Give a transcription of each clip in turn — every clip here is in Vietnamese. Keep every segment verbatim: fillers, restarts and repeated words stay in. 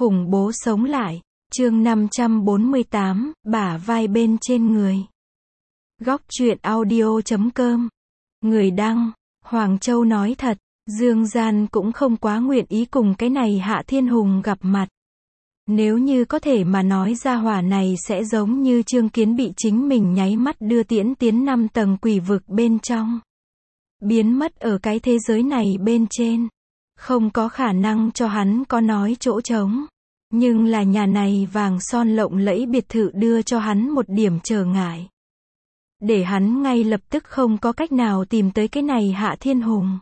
Khủng bố sống lại, chương năm trăm bốn mươi tám, bả vai bên trên người. Góc truyện audio chấm com. Người đăng, Hoàng Châu nói thật, Dương Gian cũng không quá nguyện ý cùng cái này Hạ Thiên Hùng gặp mặt. Nếu như có thể mà nói ra hỏa này sẽ giống như Trương Kiến bị chính mình nháy mắt đưa tiễn tiến năm tầng quỷ vực bên trong. Biến mất ở cái thế giới này bên trên. Không có khả năng cho hắn có nói chỗ trống. Nhưng là nhà này vàng son lộng lẫy biệt thự đưa cho hắn một điểm trở ngại. Để hắn ngay lập tức không có cách nào tìm tới cái này Hạ Thiên Hùng.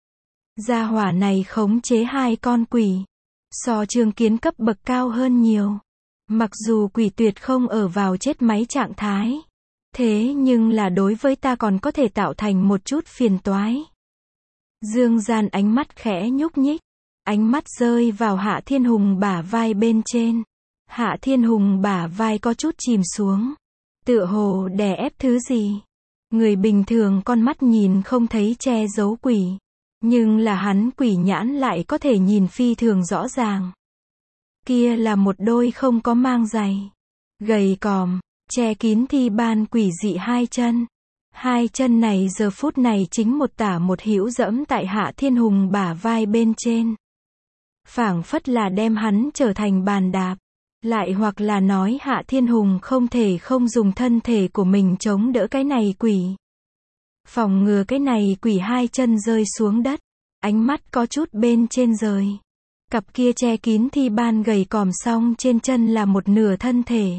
Gia hỏa này khống chế hai con quỷ. So Trương Kiến cấp bậc cao hơn nhiều. Mặc dù quỷ tuyệt không ở vào chết máy trạng thái. Thế nhưng là đối với ta còn có thể tạo thành một chút phiền toái. Dương Gian ánh mắt khẽ nhúc nhích. Ánh mắt rơi vào Hạ Thiên Hùng bả vai bên trên. Hạ Thiên Hùng bả vai có chút chìm xuống. Tựa hồ đè ép thứ gì. Người bình thường con mắt nhìn không thấy che giấu quỷ. Nhưng là hắn quỷ nhãn lại có thể nhìn phi thường rõ ràng. Kia là một đôi không có mang giày. Gầy còm, che kín thi ban quỷ dị hai chân. Hai chân này giờ phút này chính một tả một hữu dẫm tại Hạ Thiên Hùng bả vai bên trên. Phảng phất là đem hắn trở thành bàn đạp. Lại hoặc là nói Hạ Thiên Hùng không thể không dùng thân thể của mình chống đỡ cái này quỷ. Phòng ngừa cái này quỷ hai chân rơi xuống đất. Ánh mắt có chút bên trên rời. Cặp kia che kín thi ban gầy còm song trên chân là một nửa thân thể.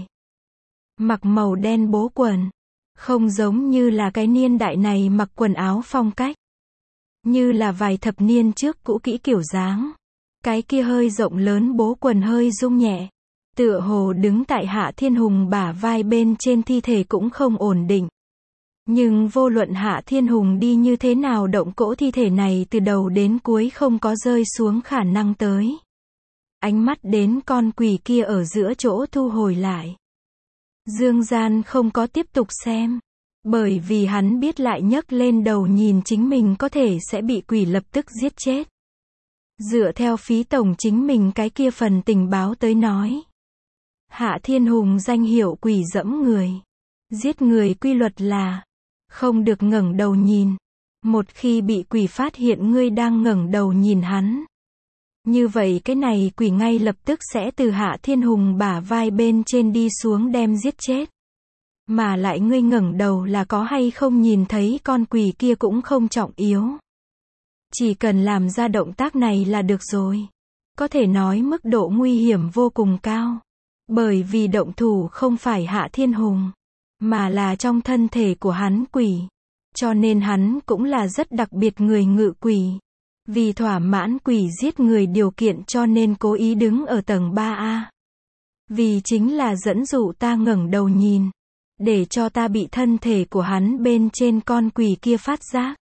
Mặc màu đen bố quần. Không giống như là cái niên đại này mặc quần áo phong cách. Như là vài thập niên trước cũ kỹ kiểu dáng. Cái kia hơi rộng lớn bố quần hơi rung nhẹ. Tựa hồ đứng tại Hạ Thiên Hùng bả vai bên trên thi thể cũng không ổn định. Nhưng vô luận Hạ Thiên Hùng đi như thế nào động cỗ thi thể này từ đầu đến cuối không có rơi xuống khả năng tới. Ánh mắt đến con quỷ kia ở giữa chỗ thu hồi lại. Dương Gian không có tiếp tục xem. Bởi vì hắn biết lại nhấc lên đầu nhìn chính mình có thể sẽ bị quỷ lập tức giết chết. Dựa theo phí tổng chính mình cái kia phần tình báo tới nói. Hạ Thiên Hùng danh hiệu quỷ dẫm người. Giết người quy luật là không được ngẩng đầu nhìn. Một khi bị quỷ phát hiện ngươi đang ngẩng đầu nhìn hắn. Như vậy cái này quỷ ngay lập tức sẽ từ Hạ Thiên Hùng bả vai bên trên đi xuống đem giết chết. Mà lại ngươi ngẩng đầu là có hay không nhìn thấy con quỷ kia cũng không trọng yếu. Chỉ cần làm ra động tác này là được rồi. Có thể nói mức độ nguy hiểm vô cùng cao. Bởi vì động thủ không phải Hạ Thiên Hùng. Mà là trong thân thể của hắn quỷ. Cho nên hắn cũng là rất đặc biệt người ngự quỷ. Vì thỏa mãn quỷ giết người điều kiện cho nên cố ý đứng ở tầng ba A. Vì chính là dẫn dụ ta ngẩng đầu nhìn. Để cho ta bị thân thể của hắn bên trên con quỷ kia phát giác.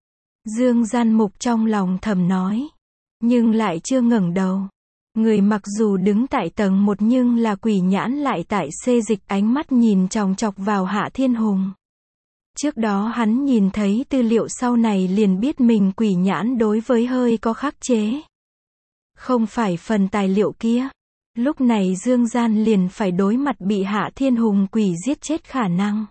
Dương Gian Mục trong lòng thầm nói. Nhưng lại chưa ngẩng đầu. Người mặc dù đứng tại tầng một nhưng là quỷ nhãn lại tại xê dịch ánh mắt nhìn chòng chọc vào Hạ Thiên Hùng. Trước đó hắn nhìn thấy tư liệu sau này liền biết mình quỷ nhãn đối với hơi có khắc chế. Không phải phần tài liệu kia. Lúc này Dương Gian liền phải đối mặt bị Hạ Thiên Hùng quỷ giết chết khả năng.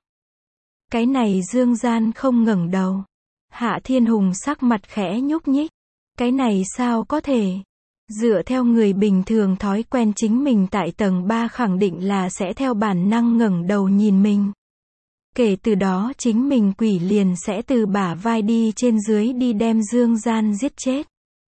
Cái này Dương Gian không ngẩng đầu. Hạ Thiên Hùng sắc mặt khẽ nhúc nhích. Cái này sao có thể? Dựa theo người bình thường thói quen chính mình tại tầng ba khẳng định là sẽ theo bản năng ngẩng đầu nhìn mình. Kể từ đó chính mình quỷ liền sẽ từ bả vai đi trên dưới đi đem Dương Gian giết chết.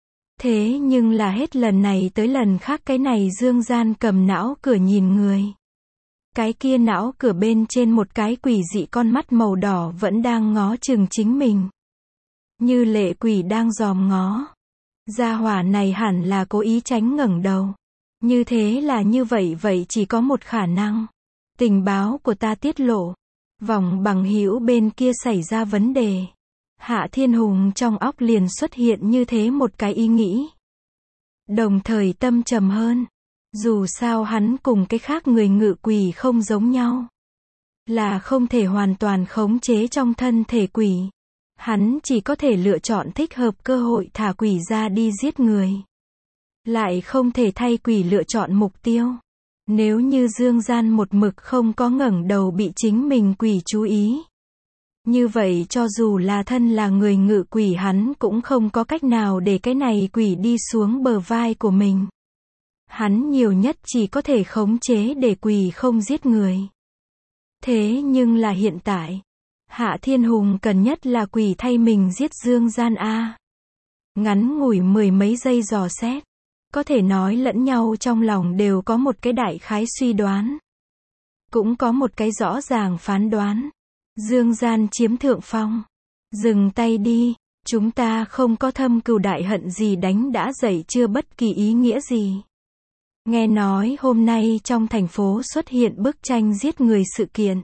Thế nhưng là hết lần này tới lần khác cái này Dương Gian cầm não cửa nhìn người. Cái kia não cửa bên trên một cái quỷ dị con mắt màu đỏ vẫn đang ngó chừng chính mình. Như lệ quỷ đang dòm ngó. Gia hỏa này hẳn là cố ý tránh ngẩng đầu. Như thế là như vậy vậy chỉ có một khả năng. Tình báo của ta tiết lộ. Vòng bằng hữu bên kia xảy ra vấn đề. Hạ Thiên Hùng trong óc liền xuất hiện như thế một cái ý nghĩ. Đồng thời tâm trầm hơn. Dù sao hắn cùng cái khác người ngự quỷ không giống nhau. Là không thể hoàn toàn khống chế trong thân thể quỷ. Hắn chỉ có thể lựa chọn thích hợp cơ hội thả quỷ ra đi giết người. lại không thể thay quỷ lựa chọn mục tiêu. Nếu như Dương Gian một mực không có ngẩng đầu bị chính mình quỷ chú ý. Như vậy cho dù là thân là người ngự quỷ hắn cũng không có cách nào để cái này quỷ đi xuống bờ vai của mình. Hắn nhiều nhất chỉ có thể khống chế để quỷ không giết người. Thế nhưng là hiện tại, Hạ Thiên Hùng cần nhất là quỷ thay mình giết Dương Gian A. Ngắn ngủi mười mấy giây dò xét, có thể nói lẫn nhau trong lòng đều có một cái đại khái suy đoán. Cũng có một cái rõ ràng phán đoán. Dương Gian chiếm thượng phong. Dừng tay đi, chúng ta không có thâm cừu đại hận gì đánh đã dậy chưa bất kỳ ý nghĩa gì. Nghe nói hôm nay trong thành phố xuất hiện bức tranh giết người sự kiện.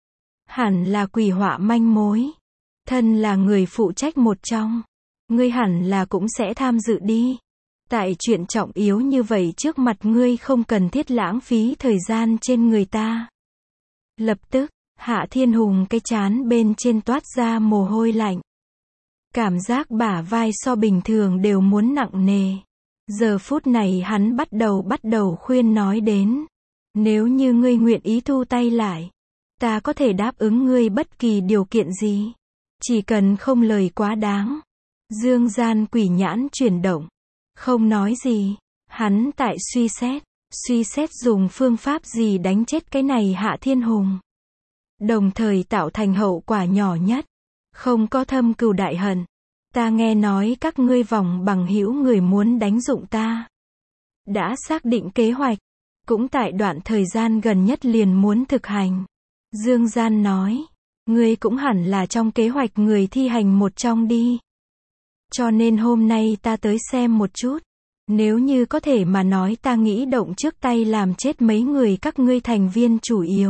Hẳn là quỷ họa manh mối. Thân là người phụ trách một trong. Ngươi hẳn là cũng sẽ tham dự đi. Tại chuyện trọng yếu như vậy trước mặt ngươi không cần thiết lãng phí thời gian trên người ta. Lập tức, Hạ Thiên Hùng cái trán bên trên toát ra mồ hôi lạnh. Cảm giác bả vai so bình thường đều muốn nặng nề. Giờ phút này hắn bắt đầu bắt đầu khuyên nói đến. Nếu như ngươi nguyện ý thu tay lại, ta có thể đáp ứng ngươi bất kỳ điều kiện gì. Chỉ cần không lời quá đáng. Dương Gian quỷ nhãn chuyển động. Không nói gì. Hắn tại suy xét. Suy xét dùng phương pháp gì đánh chết cái này Hạ Thiên Hùng. Đồng thời tạo thành hậu quả nhỏ nhất. Không có thâm cừu đại hận. Ta nghe nói các ngươi vòng bằng hữu người muốn đánh dụng ta. Đã xác định kế hoạch. Cũng tại đoạn thời gian gần nhất liền muốn thực hành. Dương Gian nói. Ngươi cũng hẳn là trong kế hoạch người thi hành một trong đi. Cho nên hôm nay ta tới xem một chút. Nếu như có thể mà nói ta nghĩ động trước tay làm chết mấy người các ngươi thành viên chủ yếu.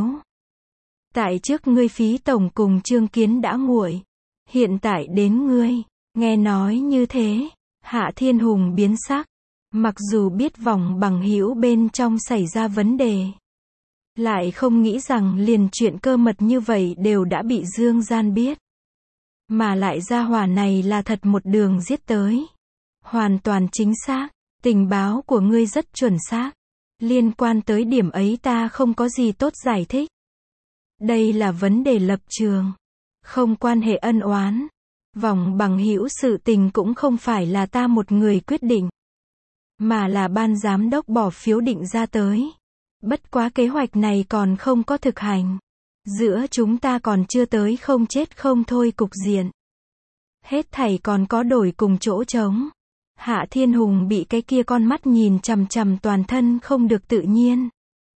Tại trước ngươi Phí Tổng cùng Trương Kiến đã nguội. Hiện tại đến ngươi. Nghe nói như thế. Hạ Thiên Hùng biến sắc. Mặc dù biết vòng bằng hữu bên trong xảy ra vấn đề. Lại không nghĩ rằng liền chuyện cơ mật như vậy đều đã bị Dương Gian biết. Mà lại gia hỏa này là thật một đường giết tới. Hoàn toàn chính xác. Tình báo của ngươi rất chuẩn xác. Liên quan tới điểm ấy ta không có gì tốt giải thích. Đây là vấn đề lập trường. Không quan hệ ân oán. Vòng bằng hữu sự tình cũng không phải là ta một người quyết định. Mà là ban giám đốc bỏ phiếu định ra tới. Bất quá kế hoạch này còn không có thực hành. Giữa chúng ta còn chưa tới không chết không thôi cục diện. Hết thảy còn có đổi cùng chỗ trống. Hạ Thiên Hùng bị cái kia con mắt nhìn chằm chằm toàn thân không được tự nhiên.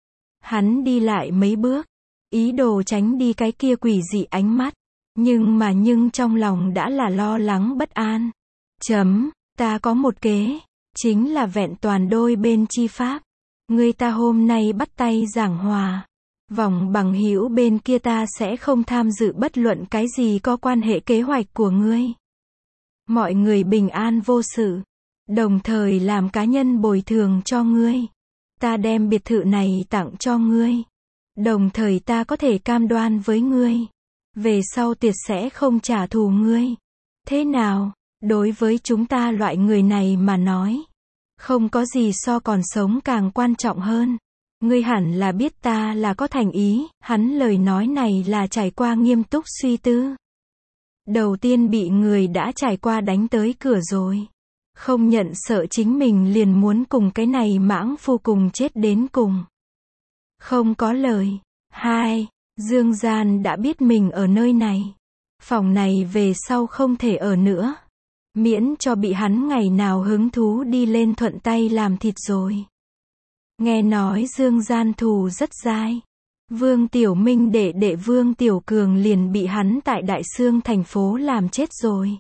Hắn đi lại mấy bước. Ý đồ tránh đi cái kia quỷ dị ánh mắt. Nhưng mà nhưng trong lòng đã là lo lắng bất an. Chấm, ta có một kế. Chính là vẹn toàn đôi bên chi pháp. Người ta hôm nay bắt tay giảng hòa. Vòng bằng hữu bên kia ta sẽ không tham dự bất luận cái gì có quan hệ kế hoạch của ngươi. Mọi người bình an vô sự. Đồng thời làm cá nhân bồi thường cho ngươi. Ta đem biệt thự này tặng cho ngươi. Đồng thời ta có thể cam đoan với ngươi. Về sau tuyệt sẽ không trả thù ngươi. Thế nào? Đối với chúng ta loại người này mà nói. Không có gì so còn sống càng quan trọng hơn. Ngươi hẳn là biết ta là có thành ý. Hắn lời nói này là trải qua nghiêm túc suy tư. Đầu tiên bị người đã trải qua đánh tới cửa rồi. Không nhận sợ chính mình liền muốn cùng cái này mãng phu cùng chết đến cùng. Không có lời. Hai. Dương Gian đã biết mình ở nơi này. Phòng này về sau không thể ở nữa. Miễn cho bị hắn ngày nào hứng thú đi lên thuận tay làm thịt rồi. Nghe nói Dương Gian thù rất dai. Vương Tiểu Minh đệ đệ Vương Tiểu Cường liền bị hắn tại Đại Xương thành phố làm chết rồi.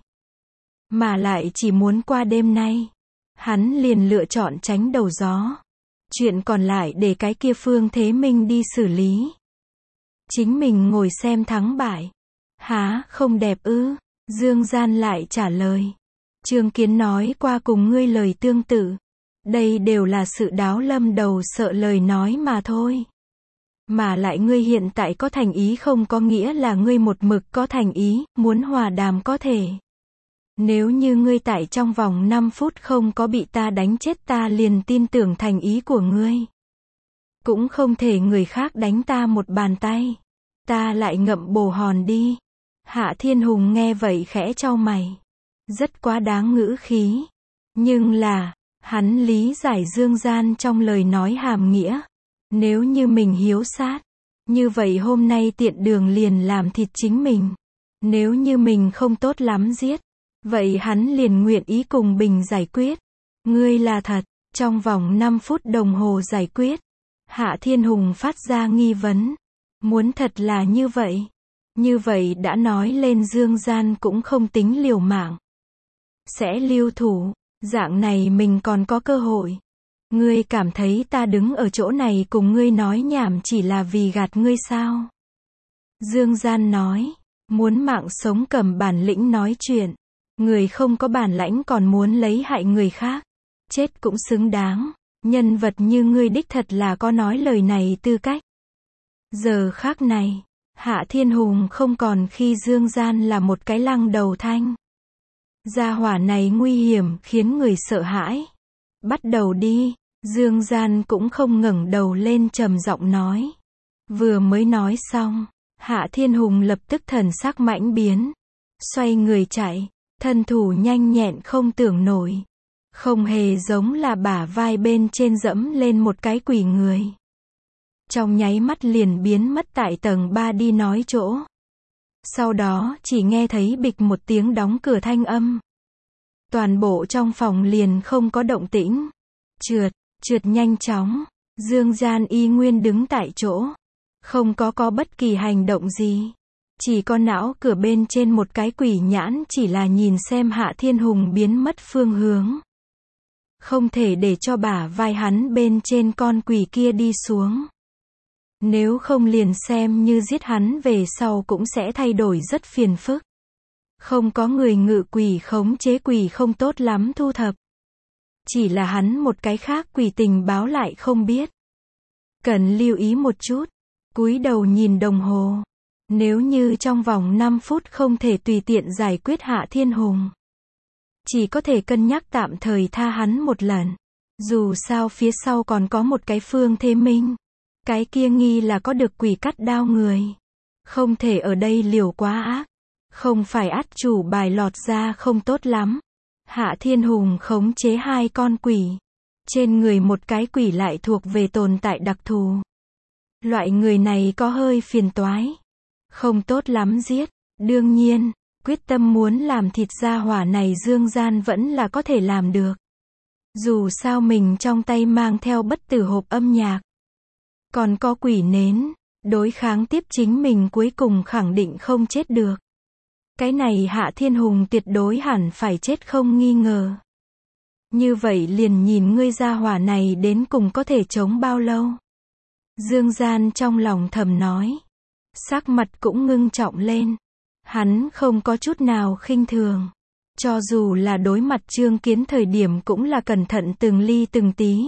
Mà lại chỉ muốn qua đêm nay. Hắn liền lựa chọn tránh đầu gió. Chuyện còn lại để cái kia Phương Thế Minh đi xử lý. Chính mình ngồi xem thắng bại. Há, không đẹp ư? Dương Gian lại trả lời. Trương Kiến nói qua cùng ngươi lời tương tự. Đây đều là sự đáo lâm đầu sợ lời nói mà thôi. Mà lại ngươi hiện tại có thành ý không có nghĩa là ngươi một mực có thành ý, muốn hòa đàm có thể. Nếu như ngươi tại trong vòng năm phút không có bị ta đánh chết ta liền tin tưởng thành ý của ngươi. Cũng không thể người khác đánh ta một bàn tay. Ta lại ngậm bồ hòn đi. Hạ Thiên Hùng nghe vậy khẽ chau mày. Rất quá đáng ngữ khí. Nhưng là, hắn lý giải Dương Gian trong lời nói hàm nghĩa. Nếu như mình hiếu sát, như vậy hôm nay tiện đường liền làm thịt chính mình. Nếu như mình không tốt lắm giết, vậy hắn liền nguyện ý cùng Bình giải quyết. Ngươi là thật, trong vòng năm phút đồng hồ giải quyết. Hạ Thiên Hùng phát ra nghi vấn. Muốn thật là như vậy. Như vậy đã nói lên Dương Gian cũng không tính liều mạng. Sẽ lưu thủ, dạng này mình còn có cơ hội. Ngươi cảm thấy ta đứng ở chỗ này cùng ngươi nói nhảm chỉ là vì gạt ngươi sao? Dương Gian nói, muốn mạng sống cầm bản lĩnh nói chuyện. Người không có bản lãnh còn muốn lấy hại người khác. Chết cũng xứng đáng. Nhân vật như ngươi đích thật là có nói lời này tư cách. Giờ khác này, Hạ Thiên Hùng không còn khi Dương Gian là một cái lăng đầu thanh. Gia hỏa này nguy hiểm khiến người sợ hãi. Bắt đầu đi. Dương Gian cũng không ngẩng đầu lên trầm giọng nói. Vừa mới nói xong, Hạ Thiên Hùng lập tức thần sắc mãnh biến. Xoay người chạy, thân thủ nhanh nhẹn không tưởng nổi. Không hề giống là bả vai bên trên dẫm lên một cái quỷ người. Trong nháy mắt liền biến mất tại tầng ba đi nói chỗ. Sau đó chỉ nghe thấy bịch một tiếng đóng cửa thanh âm. Toàn bộ trong phòng liền không có động tĩnh. Trượt, trượt nhanh chóng. Dương Gian y nguyên đứng tại chỗ. Không có có bất kỳ hành động gì. Chỉ có não cửa bên trên một cái quỷ nhãn chỉ là nhìn xem Hạ Thiên Hùng biến mất phương hướng. Không thể để cho bả vai hắn bên trên con quỷ kia đi xuống. Nếu không liền xem như giết hắn về sau cũng sẽ thay đổi rất phiền phức. Không có người ngự quỷ khống chế quỷ không tốt lắm thu thập. Chỉ là hắn một cái khác quỷ tình báo lại không biết. Cần lưu ý một chút. Cúi đầu nhìn đồng hồ. Nếu như trong vòng năm phút không thể tùy tiện giải quyết Hạ Thiên Hùng. Chỉ có thể cân nhắc tạm thời tha hắn một lần. Dù sao phía sau còn có một cái Phương Thế Minh. Cái kia nghi là có được quỷ cắt đao người. Không thể ở đây liều quá ác. Không phải át chủ bài lọt ra không tốt lắm. Hạ Thiên Hùng khống chế hai con quỷ. Trên người một cái quỷ lại thuộc về tồn tại đặc thù. Loại người này có hơi phiền toái. Không tốt lắm giết. Đương nhiên, quyết tâm muốn làm thịt gia hỏa này Dương Gian vẫn là có thể làm được. Dù sao mình trong tay mang theo bất tử hộp âm nhạc. Còn có quỷ nến. Đối kháng tiếp chính mình cuối cùng khẳng định không chết được. Cái này Hạ Thiên Hùng tuyệt đối hẳn phải chết không nghi ngờ. Như vậy liền nhìn ngươi gia hỏa này đến cùng có thể chống bao lâu. Dương Gian trong lòng thầm nói. Sắc mặt cũng ngưng trọng lên. Hắn không có chút nào khinh thường. Cho dù là đối mặt Trương Kiến thời điểm cũng là cẩn thận từng ly từng tí.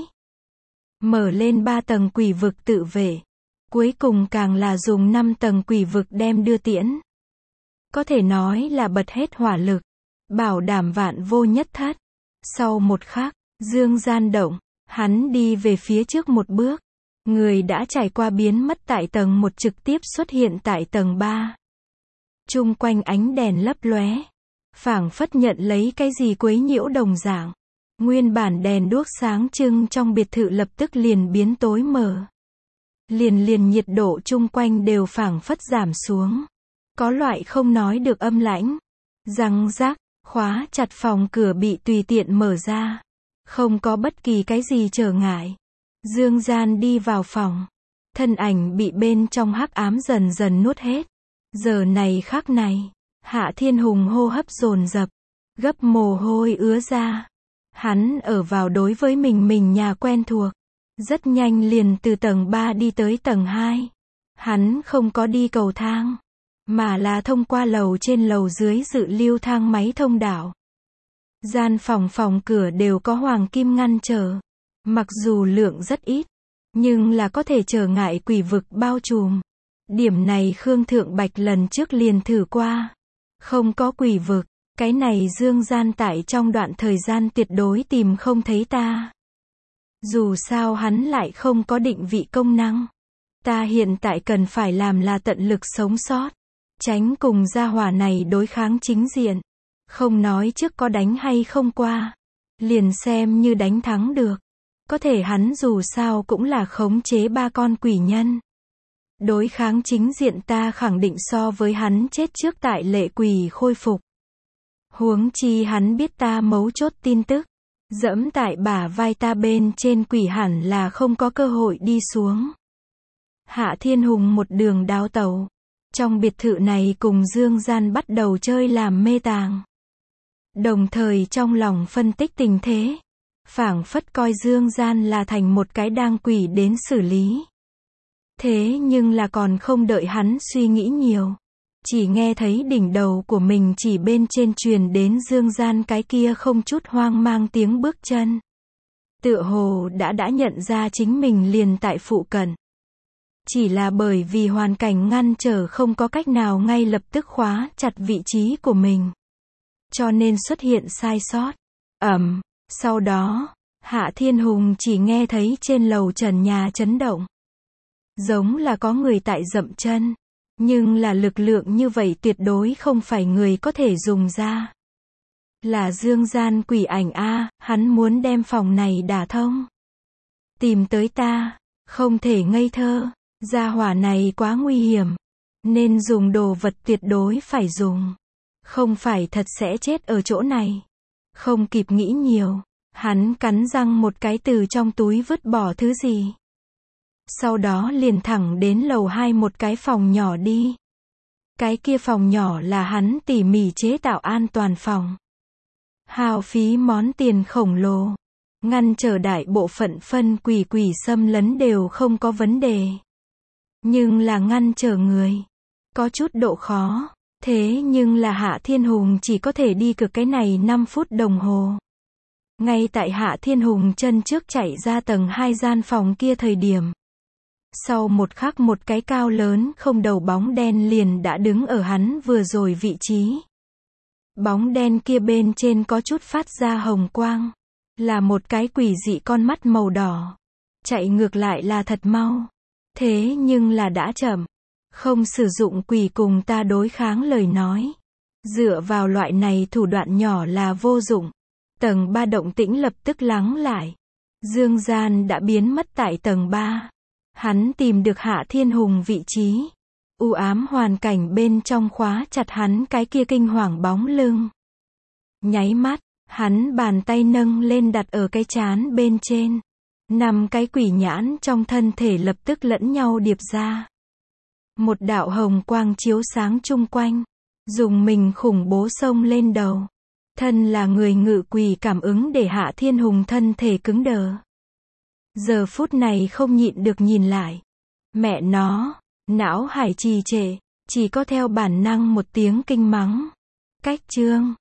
Mở lên ba tầng quỷ vực tự vệ. Cuối cùng càng là dùng năm tầng quỷ vực đem đưa tiễn. Có thể nói là bật hết hỏa lực. Bảo đảm vạn vô nhất thất. Sau một khắc, Dương Gian động. Hắn đi về phía trước một bước. Người đã trải qua biến mất tại tầng một trực tiếp xuất hiện tại tầng ba. Chung quanh ánh đèn lấp lóe. Phảng phất nhận lấy cái gì quấy nhiễu đồng dạng. Nguyên bản đèn đuốc sáng trưng trong biệt thự lập tức liền biến tối mờ. Liền liền nhiệt độ chung quanh đều phảng phất giảm xuống. Có loại không nói được âm lãnh. Răng rắc, khóa chặt phòng cửa bị tùy tiện mở ra. Không có bất kỳ cái gì trở ngại. Dương Gian đi vào phòng. Thân ảnh bị bên trong hắc ám dần dần nuốt hết. Giờ này khắc này, Hạ Thiên Hùng hô hấp dồn dập, gấp mồ hôi ứa ra. Hắn ở vào đối với mình mình nhà quen thuộc. Rất nhanh liền từ tầng ba đi tới tầng hai. Hắn không có đi cầu thang, mà là thông qua lầu trên lầu dưới dự lưu thang máy thông đạo. Gian phòng phòng cửa đều có hoàng kim ngăn trở. Mặc dù lượng rất ít, nhưng là có thể trở ngại quỷ vực bao trùm. Điểm này Khương Thượng Bạch lần trước liền thử qua. Không có quỷ vực, Cái này Dương Gian tại trong đoạn thời gian tuyệt đối tìm không thấy ta. Dù sao hắn lại không có định vị công năng. Ta hiện tại cần phải làm là tận lực sống sót. Tránh cùng gia hỏa này đối kháng chính diện. Không nói trước có đánh hay không qua. Liền xem như đánh thắng được. Có thể hắn dù sao cũng là khống chế ba con quỷ nhân. Đối kháng chính diện ta khẳng định so với hắn chết trước tại lệ quỷ khôi phục. Huống chi hắn biết ta mấu chốt tin tức. Dẫm tại bả vai ta bên trên quỷ hẳn là không có cơ hội đi xuống. Hạ Thiên Hùng một đường đáo tẩu. Trong biệt thự này cùng Dương Gian bắt đầu chơi làm mê tàng. Đồng thời trong lòng phân tích tình thế. Phảng phất coi Dương Gian là thành một cái đang quỷ đến xử lý. Thế nhưng là còn không đợi hắn suy nghĩ nhiều. Chỉ nghe thấy đỉnh đầu của mình chỉ bên trên truyền đến Dương Gian cái kia không chút hoang mang tiếng bước chân. Tựa hồ đã đã nhận ra chính mình liền tại phụ cận. Chỉ là bởi vì hoàn cảnh ngăn trở không có cách nào ngay lập tức khóa chặt vị trí của mình. Cho nên xuất hiện sai sót. Ầm, sau đó, Hạ Thiên Hùng chỉ nghe thấy trên lầu trần nhà chấn động. Giống là có người tại dậm chân. Nhưng là lực lượng như vậy tuyệt đối không phải người có thể dùng ra. Là Dương Gian quỷ ảnh a, hắn muốn đem phòng này đả thông. Tìm tới ta, không thể ngây thơ, gia hỏa này quá nguy hiểm. Nên dùng đồ vật tuyệt đối phải dùng. Không phải thật sẽ chết ở chỗ này. Không kịp nghĩ nhiều, hắn cắn răng một cái từ trong túi vứt bỏ thứ gì. Sau đó liền thẳng đến lầu hai một cái phòng nhỏ đi. Cái kia phòng nhỏ là hắn tỉ mỉ chế tạo an toàn phòng. Hao phí món tiền khổng lồ. Ngăn trở đại bộ phận phân quỷ quỷ xâm lấn đều không có vấn đề. Nhưng là ngăn trở người. Có chút độ khó. Thế nhưng là Hạ Thiên Hùng chỉ có thể đi cực cái này năm phút đồng hồ. Ngay tại Hạ Thiên Hùng chân trước chạy ra tầng hai gian phòng kia thời điểm. Sau một khắc một cái cao lớn không đầu bóng đen liền đã đứng ở hắn vừa rồi vị trí. Bóng đen kia bên trên có chút phát ra hồng quang. Là một cái quỷ dị con mắt màu đỏ. Chạy ngược lại là thật mau. Thế nhưng là đã chậm. Không sử dụng quỷ cùng ta đối kháng lời nói. Dựa vào loại này thủ đoạn nhỏ là vô dụng. Tầng ba động tĩnh lập tức lắng lại. Dương Gian đã biến mất tại tầng ba. Hắn tìm được Hạ Thiên Hùng vị trí. U ám hoàn cảnh bên trong khóa chặt hắn cái kia kinh hoàng bóng lưng. Nháy mắt, hắn bàn tay nâng lên đặt ở cái trán bên trên. Năm cái quỷ nhãn trong thân thể lập tức lẫn nhau điệp ra. Một đạo hồng quang chiếu sáng chung quanh. Dùng mình khủng bố xông lên đầu. Thân là người ngự quỷ cảm ứng để Hạ Thiên Hùng thân thể cứng đờ. Giờ phút này không nhịn được nhìn lại. Mẹ nó, não hải trì trệ, chỉ có theo bản năng một tiếng kinh mắng. Cách chương.